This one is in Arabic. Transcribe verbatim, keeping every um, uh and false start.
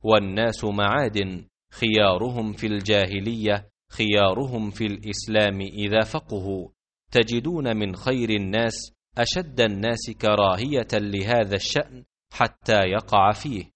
والناس معادن، خيارهم في الجاهلية خيارهم في الإسلام إذا فقهوا. تجدون من خير الناس أشد الناس كراهية لهذا الشأن حتى يقع فيه،